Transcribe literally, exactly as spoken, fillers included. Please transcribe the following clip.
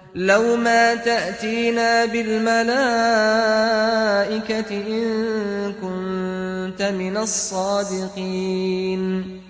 لَوْ مَا تَأْتِينَا بِالْمَلَائِكَةِ إِن كُنتَ مِنَ الصَّادِقِينَ